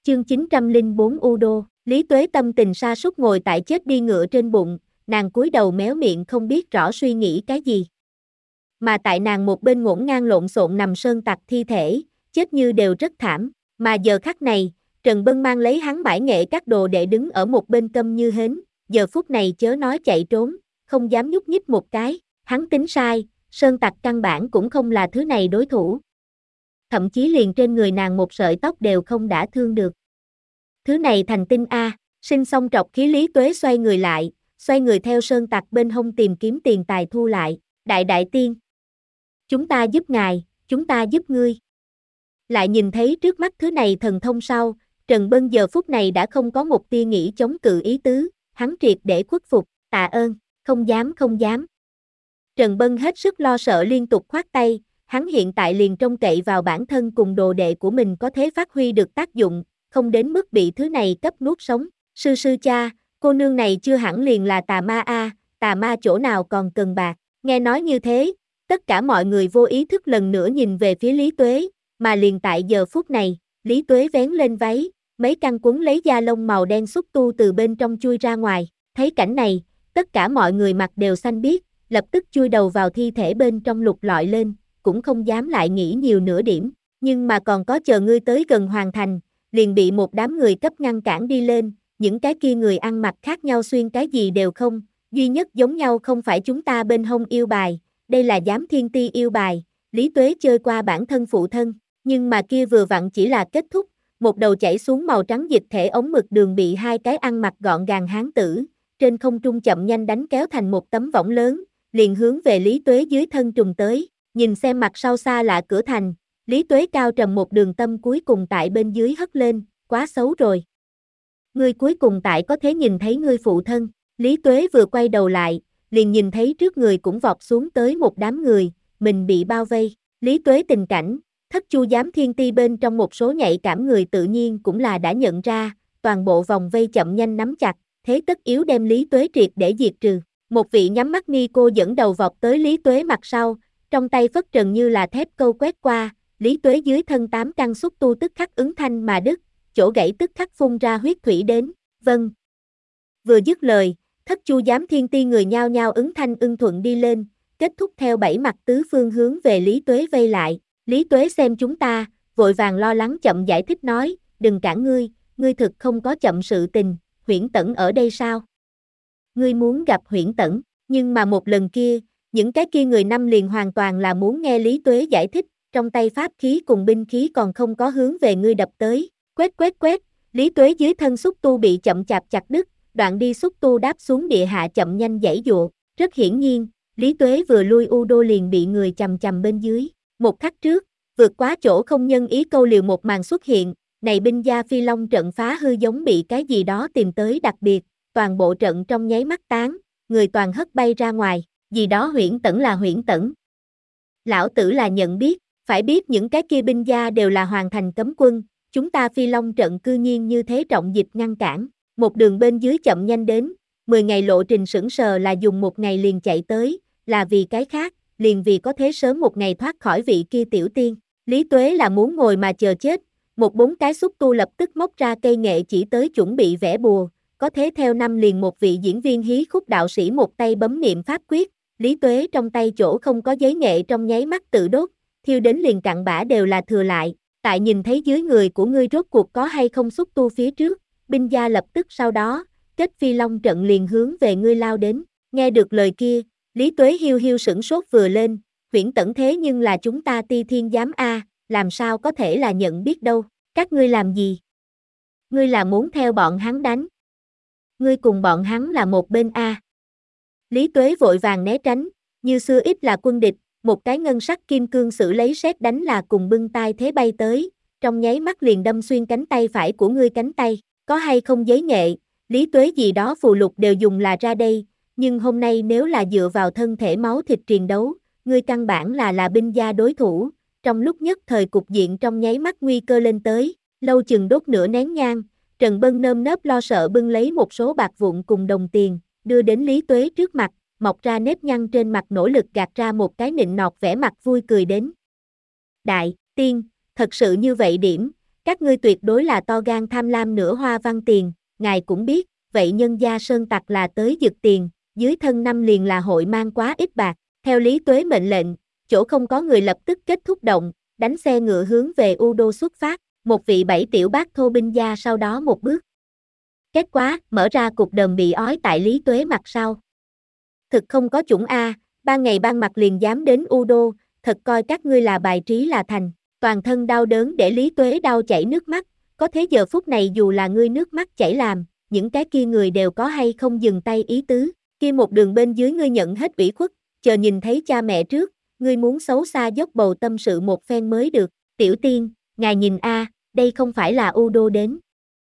Chương 904 Udo, Lý Tuế tâm tình sa sút ngồi tại chết đi ngựa trên bụng, nàng cúi đầu méo miệng không biết rõ suy nghĩ cái gì. Mà tại nàng một bên ngổn ngang lộn xộn nằm sơn tặc thi thể, chết như đều rất thảm, mà giờ khắc này, Trần Bân mang lấy hắn bãi nghệ các đồ đệ đứng ở một bên câm như hến, giờ phút này chớ nói chạy trốn, không dám nhúc nhích một cái, hắn tính sai, sơn tặc căn bản cũng không là thứ này đối thủ. Thậm chí liền trên người nàng một sợi tóc đều không đã thương được. Thứ này thành tinh a, sinh xong trọc khí Lý Tuế xoay người lại, xoay người theo sơn tặc bên hông tìm kiếm tiền tài thu lại, đại tiên. Chúng ta giúp ngài, chúng ta giúp ngươi. Lại nhìn thấy trước mắt thứ này thần thông sau, Trần Bân giờ phút này đã không có một tia nghĩ chống cự ý tứ, hắn triệt để khuất phục, tạ ơn, không dám. Trần Bân hết sức lo sợ liên tục khoát tay, hắn hiện tại liền trông cậy vào bản thân cùng đồ đệ của mình có thể phát huy được tác dụng, không đến mức bị thứ này cấp nuốt sống. Sư cha, cô nương này chưa hẳn liền là tà ma a, tà ma chỗ nào còn cần bạc. Nghe nói như thế, tất cả mọi người vô ý thức lần nữa nhìn về phía Lý Tuế, mà liền tại giờ phút này, Lý Tuế vén lên váy, mấy căn quấn lấy da lông màu đen xúc tu từ bên trong chui ra ngoài, thấy cảnh này, tất cả mọi người mặt đều xanh biếc, lập tức chui đầu vào thi thể bên trong lục lọi lên, cũng không dám lại nghĩ nhiều nửa điểm, nhưng mà còn có chờ ngươi tới gần hoàn thành, liền bị một đám người cấp ngăn cản đi lên, những cái kia người ăn mặc khác nhau xuyên cái gì đều không, duy nhất giống nhau không phải chúng ta bên hông yêu bài, đây là giám thiên ti yêu bài, Lý Tuế chơi qua bản thân phụ thân, nhưng mà kia vừa vặn chỉ là kết thúc, một đầu chảy xuống màu trắng dịch thể ống mực đường bị hai cái ăn mặc gọn gàng hán tử, trên không trung chậm nhanh đánh kéo thành một tấm võng lớn, liền hướng về Lý Tuế dưới thân trùng tới, nhìn xem mặt sau xa lạ cửa thành, Lý Tuế cao trầm một đường tâm cuối cùng tại bên dưới hất lên, quá xấu rồi. Ngươi cuối cùng tại có thể nhìn thấy ngươi phụ thân, Lý Tuế vừa quay đầu lại, liền nhìn thấy trước người cũng vọt xuống tới một đám người, mình bị bao vây, Lý Tuế tình cảnh, Thất Chu giám thiên ti bên trong một số nhạy cảm người tự nhiên cũng là đã nhận ra, toàn bộ vòng vây chậm nhanh nắm chặt, thế tất yếu đem Lý Tuế triệt để diệt trừ. Một vị nhắm mắt ni cô dẫn đầu vọt tới Lý Tuế mặt sau, trong tay phất trần như là thép câu quét qua, Lý Tuế dưới thân 8 căn xúc tu tức khắc ứng thanh mà đứt, chỗ gãy tức khắc phun ra huyết thủy đến, vâng. Vừa dứt lời, Thất Chu giám thiên ti người nhao nhao ứng thanh ưng thuận đi lên, kết thúc theo 7 mặt tứ phương hướng về Lý Tuế vây lại, Lý Tuế xem chúng ta, vội vàng lo lắng chậm giải thích nói, đừng cản ngươi thực không có chậm sự tình, Huyễn Tẩn ở đây sao? Ngươi muốn gặp Huyễn Tẩn, nhưng mà một lần kia, những cái kia người năm liền hoàn toàn là muốn nghe Lý Tuế giải thích, trong tay pháp khí cùng binh khí còn không có hướng về ngươi đập tới, quét, Lý Tuế dưới thân xúc tu bị chậm chạp chặt đứt, đoạn đi xúc tu đáp xuống địa hạ chậm nhanh giãy giụa, rất hiển nhiên, Lý Tuế vừa lui Udo liền bị người chầm chầm bên dưới, một khắc trước, vượt quá chỗ không nhân ý câu liều một màn xuất hiện, này binh gia phi long trận phá hư giống bị cái gì đó tìm tới đặc biệt, toàn bộ trận trong nháy mắt tán, người toàn hất bay ra ngoài, gì đó Huyễn Tẩn là Huyễn Tẩn. Lão tử là nhận biết, phải biết những cái kia binh gia đều là hoàn thành cấm quân, chúng ta phi long trận cư nhiên như thế trọng dịch ngăn cản, một đường bên dưới chậm nhanh đến, 10 ngày lộ trình sững sờ là dùng một ngày liền chạy tới, là vì cái khác, liền vì có thế sớm một ngày thoát khỏi vị kia tiểu tiên. Lý Tuế là muốn ngồi mà chờ chết, một 4 cái xúc tu lập tức móc ra cây nghệ chỉ tới chuẩn bị vẽ bùa, có thế theo năm liền một vị diễn viên hí khúc đạo sĩ một tay bấm niệm pháp quyết, Lý Tuế trong tay chỗ không có giấy nghệ trong nháy mắt tự đốt, thiêu đến liền cặn bã đều là thừa lại, tại nhìn thấy dưới người của ngươi rốt cuộc có hay không xúc tu phía trước, binh gia lập tức sau đó, kết phi long trận liền hướng về ngươi lao đến, nghe được lời kia, Lý Tuế hiu hiu sửng sốt vừa lên, Huyễn Tẩn thế nhưng là chúng ta Ti Thiên giám a, làm sao có thể là nhận biết đâu, các ngươi làm gì? Ngươi là muốn theo bọn hắn đánh. Ngươi cùng bọn hắn là một bên a. Lý Tuế vội vàng né tránh, như xưa ít là quân địch, một cái ngân sắc kim cương sử lấy sét đánh là cùng bưng tai thế bay tới, trong nháy mắt liền đâm xuyên cánh tay phải của ngươi cánh tay, có hay không giấy nghệ, Lý Tuế gì đó phù lục đều dùng là ra đây, nhưng hôm nay nếu là dựa vào thân thể máu thịt triền đấu, ngươi căn bản là binh gia đối thủ, trong lúc nhất thời cục diện trong nháy mắt nguy cơ lên tới, lâu chừng đốt nửa nén nhang, Trần Bân nơm nớp lo sợ bưng lấy một số bạc vụn cùng đồng tiền, đưa đến Lý Tuế trước mặt, mọc ra nếp nhăn trên mặt nỗ lực gạt ra một cái nịnh nọt vẻ mặt vui cười đến. Đại tiên, thật sự như vậy điểm, Các ngươi tuyệt đối là to gan tham lam nửa hoa văn tiền, ngài cũng biết, vậy nhân gia sơn tặc là tới giật tiền, dưới thân năm liền là hội mang quá ít bạc, theo Lý Tuế mệnh lệnh, chỗ không có người lập tức kết thúc động, đánh xe ngựa hướng về U Đô xuất phát, một vị 7 tiểu bác thô binh gia sau đó một bước. Kết quả, mở ra cục đờm bị ói tại Lý Tuế mặt sau. Thực không có chủng A, ban ngày ban mặt liền dám đến U Đô, thật coi các ngươi là bài trí là thành, toàn thân đau đớn để Lý Tuế đau chảy nước mắt, có thế giờ phút này dù là ngươi nước mắt chảy làm, những cái kia người đều có hay không dừng tay ý tứ, kia một đường bên dưới ngươi nhận hết ủy khuất, chờ nhìn thấy cha mẹ trước, ngươi muốn xấu xa dốc bầu tâm sự một phen mới được, tiểu tiên, ngài nhìn A, đây không phải là U Đô đến.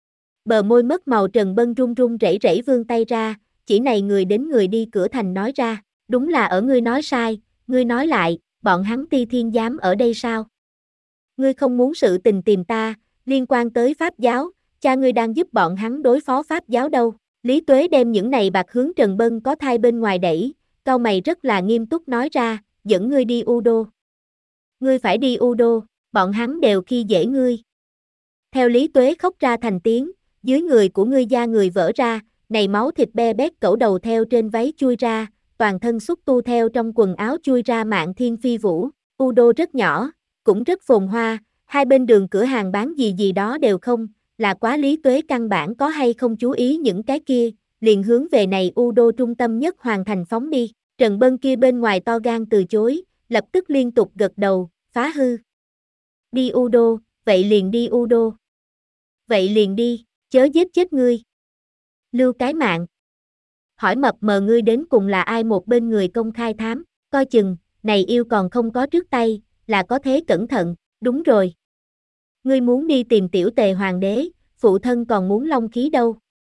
Bờ môi mất màu Trần Bân run run rẩy rẩy vươn tay ra, chỉ này người đến người đi cửa thành nói ra, đúng là ở ngươi nói sai, ngươi nói lại, bọn hắn Ti Thiên dám ở đây sao? Ngươi không muốn sự tình tìm ta, liên quan tới Pháp giáo, cha ngươi đang giúp bọn hắn đối phó Pháp giáo đâu. Lý Tuế đem những này bạc hướng Trần Bân có thai bên ngoài đẩy, cau mày rất là nghiêm túc nói ra, dẫn ngươi đi U Đô. Ngươi phải đi U Đô, bọn hắn đều khi dễ ngươi. Theo Lý Tuế khóc ra thành tiếng, dưới người của ngươi da người vỡ ra, này máu thịt be bét cẩu đầu theo trên váy chui ra, toàn thân xúc tu theo trong quần áo chui ra Mạn Thiên Phi Vũ. U Đô rất nhỏ, cũng rất phồn hoa, hai bên đường cửa hàng bán gì gì đó đều không, là quá Lý Tuế căn bản có hay không chú ý những cái kia, liền hướng về này U Đô trung tâm nhất hoàn thành phóng đi. Trần Bân kia bên ngoài to gan từ chối, lập tức liên tục gật đầu, phá hư. Đi U Đô, vậy liền đi U Đô. Vậy liền đi, chớ giết chết ngươi. Lưu cái mạng. Hỏi mập mờ ngươi đến cùng là ai một bên người công khai thám, coi chừng, này yêu còn không có trước tay, là có thế cẩn thận, đúng rồi. Ngươi muốn đi tìm tiểu tề hoàng đế, phụ thân còn muốn long khí đâu.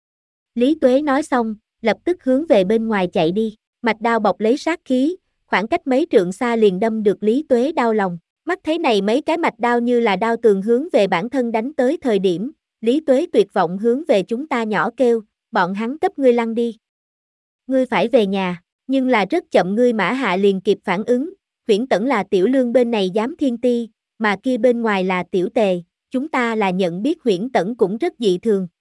Lý Tuế nói xong, lập tức hướng về bên ngoài chạy đi, mạch đao bọc lấy sát khí, khoảng cách mấy trượng xa liền đâm được Lý Tuế đau lòng. Mắt thấy này mấy cái mạch đao như là đao tường hướng về bản thân đánh tới thời điểm, Lý Tuế tuyệt vọng hướng về chúng ta nhỏ kêu, bọn hắn cấp ngươi lăn đi. Ngươi phải về nhà, nhưng là rất chậm ngươi Mã Hạ liền kịp phản ứng, Huyễn Tẩn là Tiểu Lương bên này giám thiên ti, mà kia bên ngoài là Tiểu Tề, chúng ta là nhận biết Huyễn Tẩn cũng rất dị thường,